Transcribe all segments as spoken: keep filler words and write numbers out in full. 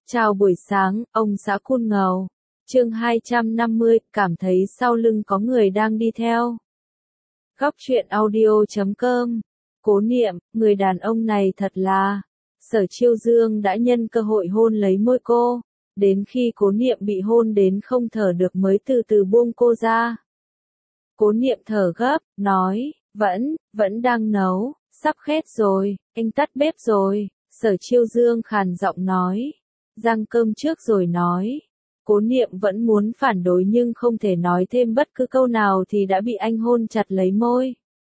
Chào buổi sáng, ông xã Cun Ngầu. Chương hai trăm năm mươi, cảm thấy sau lưng có người đang đi theo. Góc truyện audio chấm com. Cố Niệm, người đàn ông này thật là. Sở Chiêu Dương đã nhân cơ hội hôn lấy môi cô, đến khi Cố Niệm bị hôn đến không thở được mới từ từ buông cô ra. Cố Niệm thở gấp, nói, vẫn, vẫn đang nấu, sắp khét rồi, anh tắt bếp rồi. Sở Chiêu Dương khàn giọng nói. Rang cơm trước rồi nói. Cố Niệm vẫn muốn phản đối nhưng không thể nói thêm bất cứ câu nào thì đã bị anh hôn chặt lấy môi.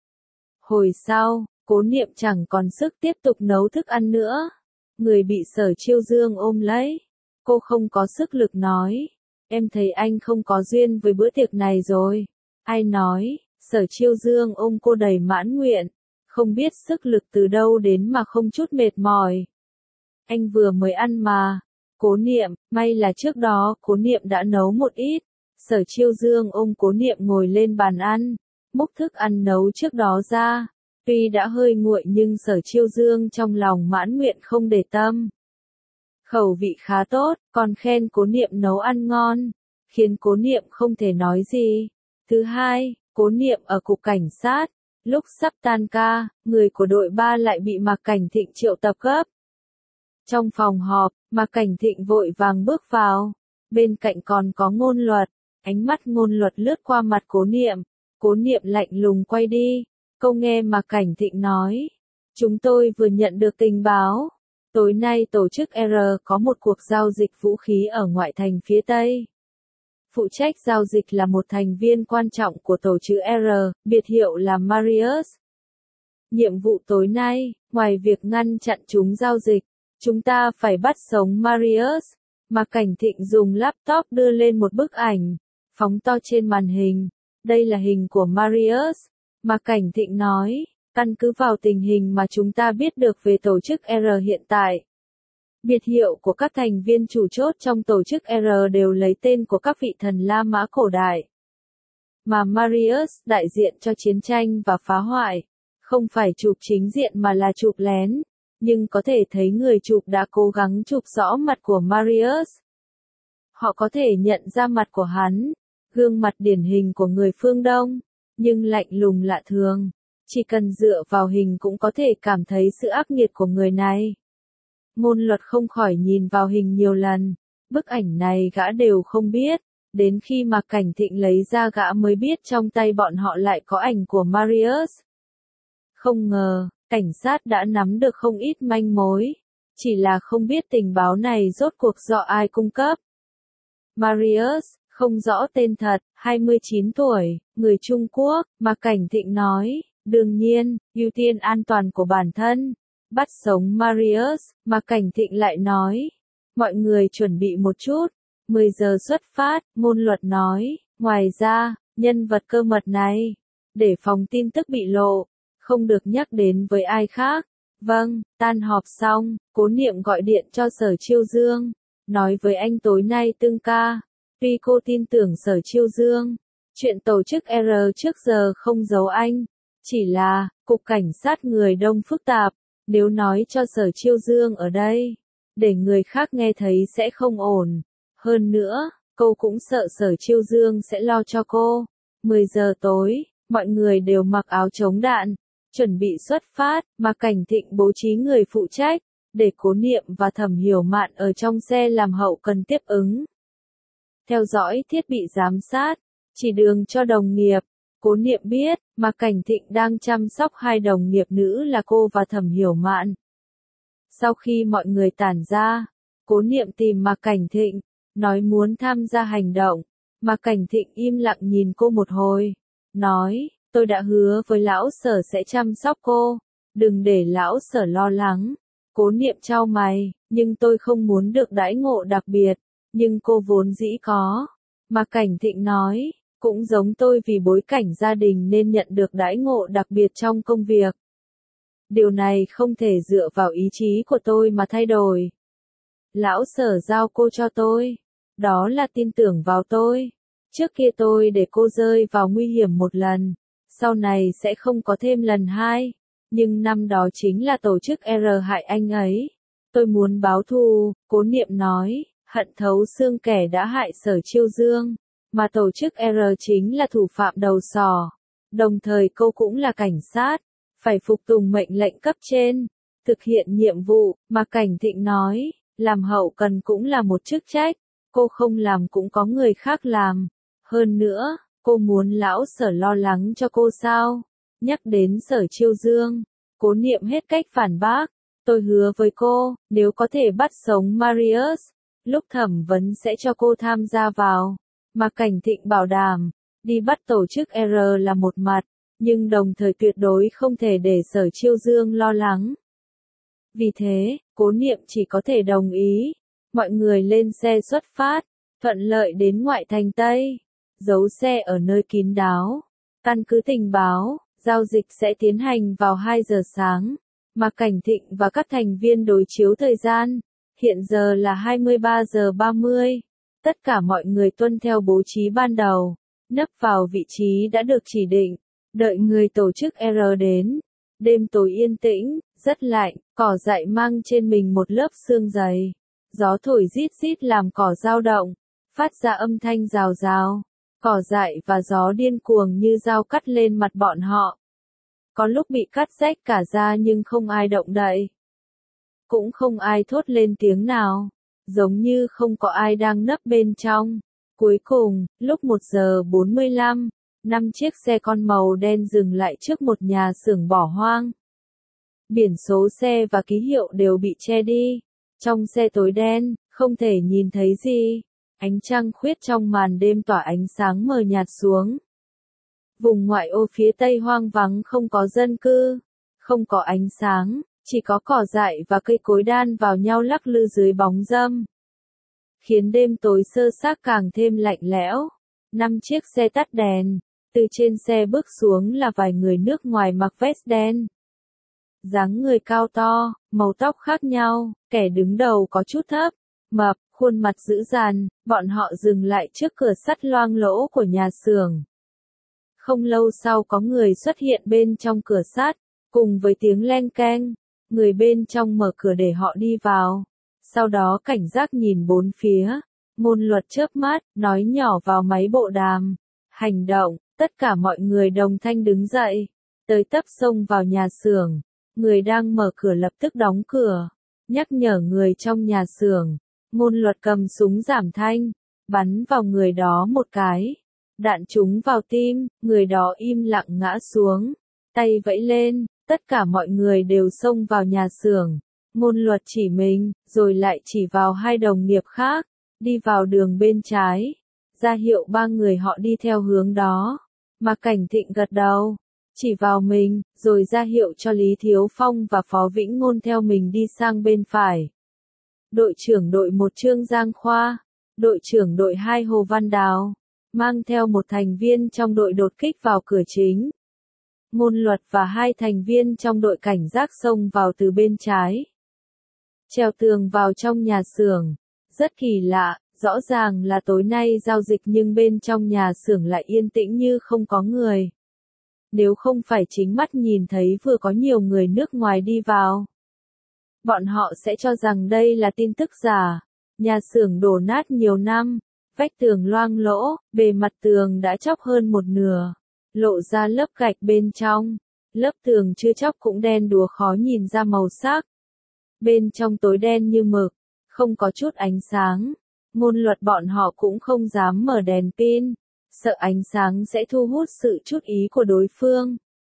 Hồi sau, Cố Niệm chẳng còn sức tiếp tục nấu thức ăn nữa. Người bị Sở Chiêu Dương ôm lấy. Cô không có sức lực nói. Em thấy anh không có duyên với bữa tiệc này rồi. Ai nói? Sở Chiêu Dương ôm cô đầy mãn nguyện. Không biết sức lực từ đâu đến mà không chút mệt mỏi. Anh vừa mới ăn mà. Cố Niệm, may là trước đó Cố Niệm đã nấu một ít. Sở Chiêu Dương ôm Cố Niệm ngồi lên bàn ăn, múc thức ăn nấu trước đó ra. Tuy đã hơi nguội nhưng Sở Chiêu Dương trong lòng mãn nguyện không để tâm. Khẩu vị khá tốt, còn khen Cố Niệm nấu ăn ngon, khiến Cố Niệm không thể nói gì. Thứ hai, Cố Niệm ở cục cảnh sát. Lúc sắp tan ca, người của đội ba lại bị Mạc Cảnh Thịnh triệu tập gấp. Trong phòng họp, Mạc Cảnh Thịnh vội vàng bước vào. Bên cạnh còn có Ngôn Luật. Ánh mắt Ngôn Luật lướt qua mặt Cố Niệm. Cố Niệm lạnh lùng quay đi. Câu nghe Mạc Cảnh Thịnh nói. Chúng tôi vừa nhận được tình báo. Tối nay tổ chức R có một cuộc giao dịch vũ khí ở ngoại thành phía Tây. Phụ trách giao dịch là một thành viên quan trọng của tổ chức R, biệt hiệu là Marius. Nhiệm vụ tối nay, ngoài việc ngăn chặn chúng giao dịch, chúng ta phải bắt sống Marius. Mạc Cảnh Thịnh dùng laptop đưa lên một bức ảnh, phóng to trên màn hình. Đây là hình của Marius. Mạc Cảnh Thịnh nói, căn cứ vào tình hình mà chúng ta biết được về tổ chức R hiện tại. Biệt hiệu của các thành viên chủ chốt trong tổ chức R đều lấy tên của các vị thần La Mã cổ đại. Mà Marius đại diện cho chiến tranh và phá hoại. Không phải chụp chính diện mà là chụp lén. Nhưng có thể thấy người chụp đã cố gắng chụp rõ mặt của Marius. Họ có thể nhận ra mặt của hắn, gương mặt điển hình của người phương Đông, nhưng lạnh lùng lạ thường. Chỉ cần dựa vào hình cũng có thể cảm thấy sự ác nghiệt của người này. Ngôn Luật không khỏi nhìn vào hình nhiều lần. Bức ảnh này gã đều không biết. Đến khi Mạc Cảnh Thịnh lấy ra gã mới biết trong tay bọn họ lại có ảnh của Marius. Không ngờ, cảnh sát đã nắm được không ít manh mối. Chỉ là không biết tình báo này rốt cuộc do ai cung cấp. Marius, không rõ tên thật, hai mươi chín tuổi, người Trung Quốc, Mạc Cảnh Thịnh nói. Đương nhiên, ưu tiên an toàn của bản thân. Bắt sống Marius, Mạc Cảnh Thịnh lại nói. Mọi người chuẩn bị một chút. mười giờ xuất phát, Ngôn Luật nói. Ngoài ra, nhân vật cơ mật này, để phòng tin tức bị lộ, không được nhắc đến với ai khác. Vâng, tan họp xong, Cố Niệm gọi điện cho Sở Chiêu Dương. Nói với anh tối nay tương ca. Tuy cô tin tưởng Sở Chiêu Dương, chuyện tổ chức R trước giờ không giấu anh. Chỉ là, cục cảnh sát người đông phức tạp. Nếu nói cho Sở Chiêu Dương ở đây, để người khác nghe thấy sẽ không ổn. Hơn nữa, cô cũng sợ Sở Chiêu Dương sẽ lo cho cô. mười giờ tối, mọi người đều mặc áo chống đạn, chuẩn bị xuất phát. Mạc Cảnh Thịnh bố trí người phụ trách, để Cố Niệm và Thẩm Hiểu Mạn ở trong xe làm hậu cần tiếp ứng. Theo dõi thiết bị giám sát, chỉ đường cho đồng nghiệp. Cố Niệm biết, Mạc Cảnh Thịnh đang chăm sóc hai đồng nghiệp nữ là cô và Thẩm Hiểu Mạn. Sau khi mọi người tản ra, Cố Niệm tìm Mạc Cảnh Thịnh, nói muốn tham gia hành động. Mạc Cảnh Thịnh im lặng nhìn cô một hồi, nói, tôi đã hứa với lão Sở sẽ chăm sóc cô, đừng để lão Sở lo lắng. Cố Niệm chau mày, nhưng tôi không muốn được đãi ngộ đặc biệt, nhưng cô vốn dĩ có. Mạc Cảnh Thịnh nói. Cũng giống tôi vì bối cảnh gia đình nên nhận được đãi ngộ đặc biệt trong công việc. Điều này không thể dựa vào ý chí của tôi mà thay đổi. Lão Sở giao cô cho tôi. Đó là tin tưởng vào tôi. Trước kia tôi để cô rơi vào nguy hiểm một lần. Sau này sẽ không có thêm lần hai. Nhưng năm đó chính là tổ chức R hại anh ấy. Tôi muốn báo thù, Cố Niệm nói, hận thấu xương kẻ đã hại Sở Chiêu Dương, mà tổ chức R chính là thủ phạm đầu sỏ. Đồng thời cô cũng là cảnh sát, phải phục tùng mệnh lệnh cấp trên, thực hiện nhiệm vụ, mà Cảnh Thịnh nói, làm hậu cần cũng là một chức trách, cô không làm cũng có người khác làm. Hơn nữa, cô muốn lão Sở lo lắng cho cô sao? Nhắc đến Sở Chiêu Dương, Cố Niệm hết cách phản bác. Tôi hứa với cô, nếu có thể bắt sống Marius, lúc thẩm vấn sẽ cho cô tham gia vào. Mà Cảnh Thịnh bảo đảm, đi bắt tổ chức R là một mặt, nhưng đồng thời tuyệt đối không thể để Sở Chiêu Dương lo lắng. Vì thế, Cố Niệm chỉ có thể đồng ý. Mọi người lên xe xuất phát, thuận lợi đến ngoại thành Tây, giấu xe ở nơi kín đáo. Căn cứ tình báo, giao dịch sẽ tiến hành vào hai giờ sáng, mà Cảnh Thịnh và các thành viên đối chiếu thời gian. Hiện giờ là hai mươi ba giờ ba mươi. Tất cả mọi người tuân theo bố trí ban đầu, nấp vào vị trí đã được chỉ định, đợi người tổ chức R đến. Đêm tối yên tĩnh, rất lạnh, cỏ dại mang trên mình một lớp sương dày. Gió thổi rít rít làm cỏ dao động, phát ra âm thanh rào rào. Cỏ dại và gió điên cuồng như dao cắt lên mặt bọn họ. Có lúc bị cắt rách cả da nhưng không ai động đậy. Cũng không ai thốt lên tiếng nào, giống như không có ai đang nấp bên trong. Cuối cùng, lúc một giờ bốn mươi lăm, năm chiếc xe con màu đen dừng lại trước một nhà xưởng bỏ hoang. Biển số xe và ký hiệu đều bị che đi. Trong xe tối đen, không thể nhìn thấy gì. Ánh trăng khuyết trong màn đêm tỏa ánh sáng mờ nhạt xuống. Vùng ngoại ô phía tây hoang vắng không có dân cư, không có ánh sáng, chỉ có cỏ dại và cây cối đan vào nhau lắc lư dưới bóng râm, khiến đêm tối sơ xác càng thêm lạnh lẽo. Năm chiếc xe tắt đèn, từ trên xe bước xuống là vài người nước ngoài mặc vest đen. Dáng người cao to, màu tóc khác nhau, kẻ đứng đầu có chút thấp, mập, khuôn mặt dữ dằn, bọn họ dừng lại trước cửa sắt loang lỗ của nhà xưởng. Không lâu sau có người xuất hiện bên trong cửa sắt, cùng với tiếng leng keng, người bên trong mở cửa để họ đi vào. Sau đó cảnh giác nhìn bốn phía, Ngôn Luật chớp mắt, nói nhỏ vào máy bộ đàm. Hành động, tất cả mọi người đồng thanh đứng dậy, tới tấp xông vào nhà xưởng. Người đang mở cửa lập tức đóng cửa, nhắc nhở người trong nhà xưởng. Ngôn Luật cầm súng giảm thanh, bắn vào người đó một cái. Đạn trúng vào tim, người đó im lặng ngã xuống, tay vẫy lên, tất cả mọi người đều xông vào nhà xưởng. Ngôn Luật chỉ mình, rồi lại chỉ vào hai đồng nghiệp khác, đi vào đường bên trái, ra hiệu ba người họ đi theo hướng đó. Mà Cảnh Thịnh gật đầu, chỉ vào mình, rồi ra hiệu cho Lý Thiếu Phong và Phó Vĩnh Ngôn theo mình đi sang bên phải. Đội trưởng đội một Trương Giang Khoa, đội trưởng đội hai Hồ Văn Đào, mang theo một thành viên trong đội đột kích vào cửa chính. Ngôn Luật và hai thành viên trong đội cảnh giác xông vào từ bên trái, trèo tường vào trong nhà xưởng. Rất kỳ lạ, rõ ràng là tối nay giao dịch nhưng bên trong nhà xưởng lại yên tĩnh như không có người. Nếu không phải chính mắt nhìn thấy vừa có nhiều người nước ngoài đi vào, bọn họ sẽ cho rằng đây là tin tức giả. Nhà xưởng đổ nát nhiều năm, vách tường loang lỗ, bề mặt tường đã chóc hơn một nửa, lộ ra lớp gạch bên trong. Lớp tường chưa chóc cũng đen đúa khó nhìn ra màu sắc. Bên trong tối đen như mực, không có chút ánh sáng. Ngôn Luật bọn họ cũng không dám mở đèn pin, sợ ánh sáng sẽ thu hút sự chú ý của đối phương.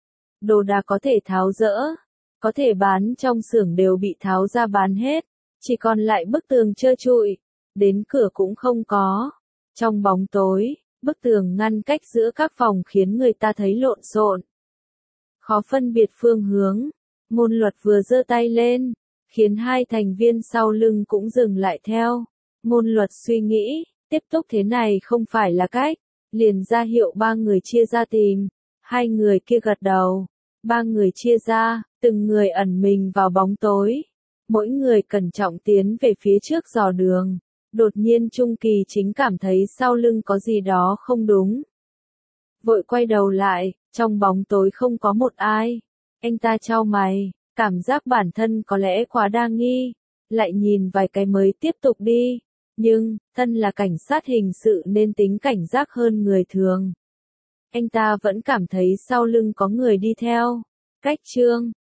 Đồ đạc có thể tháo dỡ, có thể bán trong xưởng đều bị tháo ra bán hết, chỉ còn lại bức tường trơ trụi, đến cửa cũng không có. Trong bóng tối, bức tường ngăn cách giữa các phòng khiến người ta thấy lộn xộn, khó phân biệt phương hướng. Ngôn Luật vừa giơ tay lên, khiến hai thành viên sau lưng cũng dừng lại theo. Ngôn Luật suy nghĩ, tiếp tục thế này không phải là cách, liền ra hiệu ba người chia ra tìm. Hai người kia gật đầu, ba người chia ra, từng người ẩn mình vào bóng tối. Mỗi người cẩn trọng tiến về phía trước dò đường. Đột nhiên Trung Kỳ Chính cảm thấy sau lưng có gì đó không đúng. Vội quay đầu lại, trong bóng tối không có một ai. Anh ta chau mày, cảm giác bản thân có lẽ quá đa nghi. lại nhìn vài cái mới tiếp tục đi. Nhưng, thân là cảnh sát hình sự nên tính cảnh giác hơn người thường. Anh ta vẫn cảm thấy sau lưng có người đi theo. Cách Trương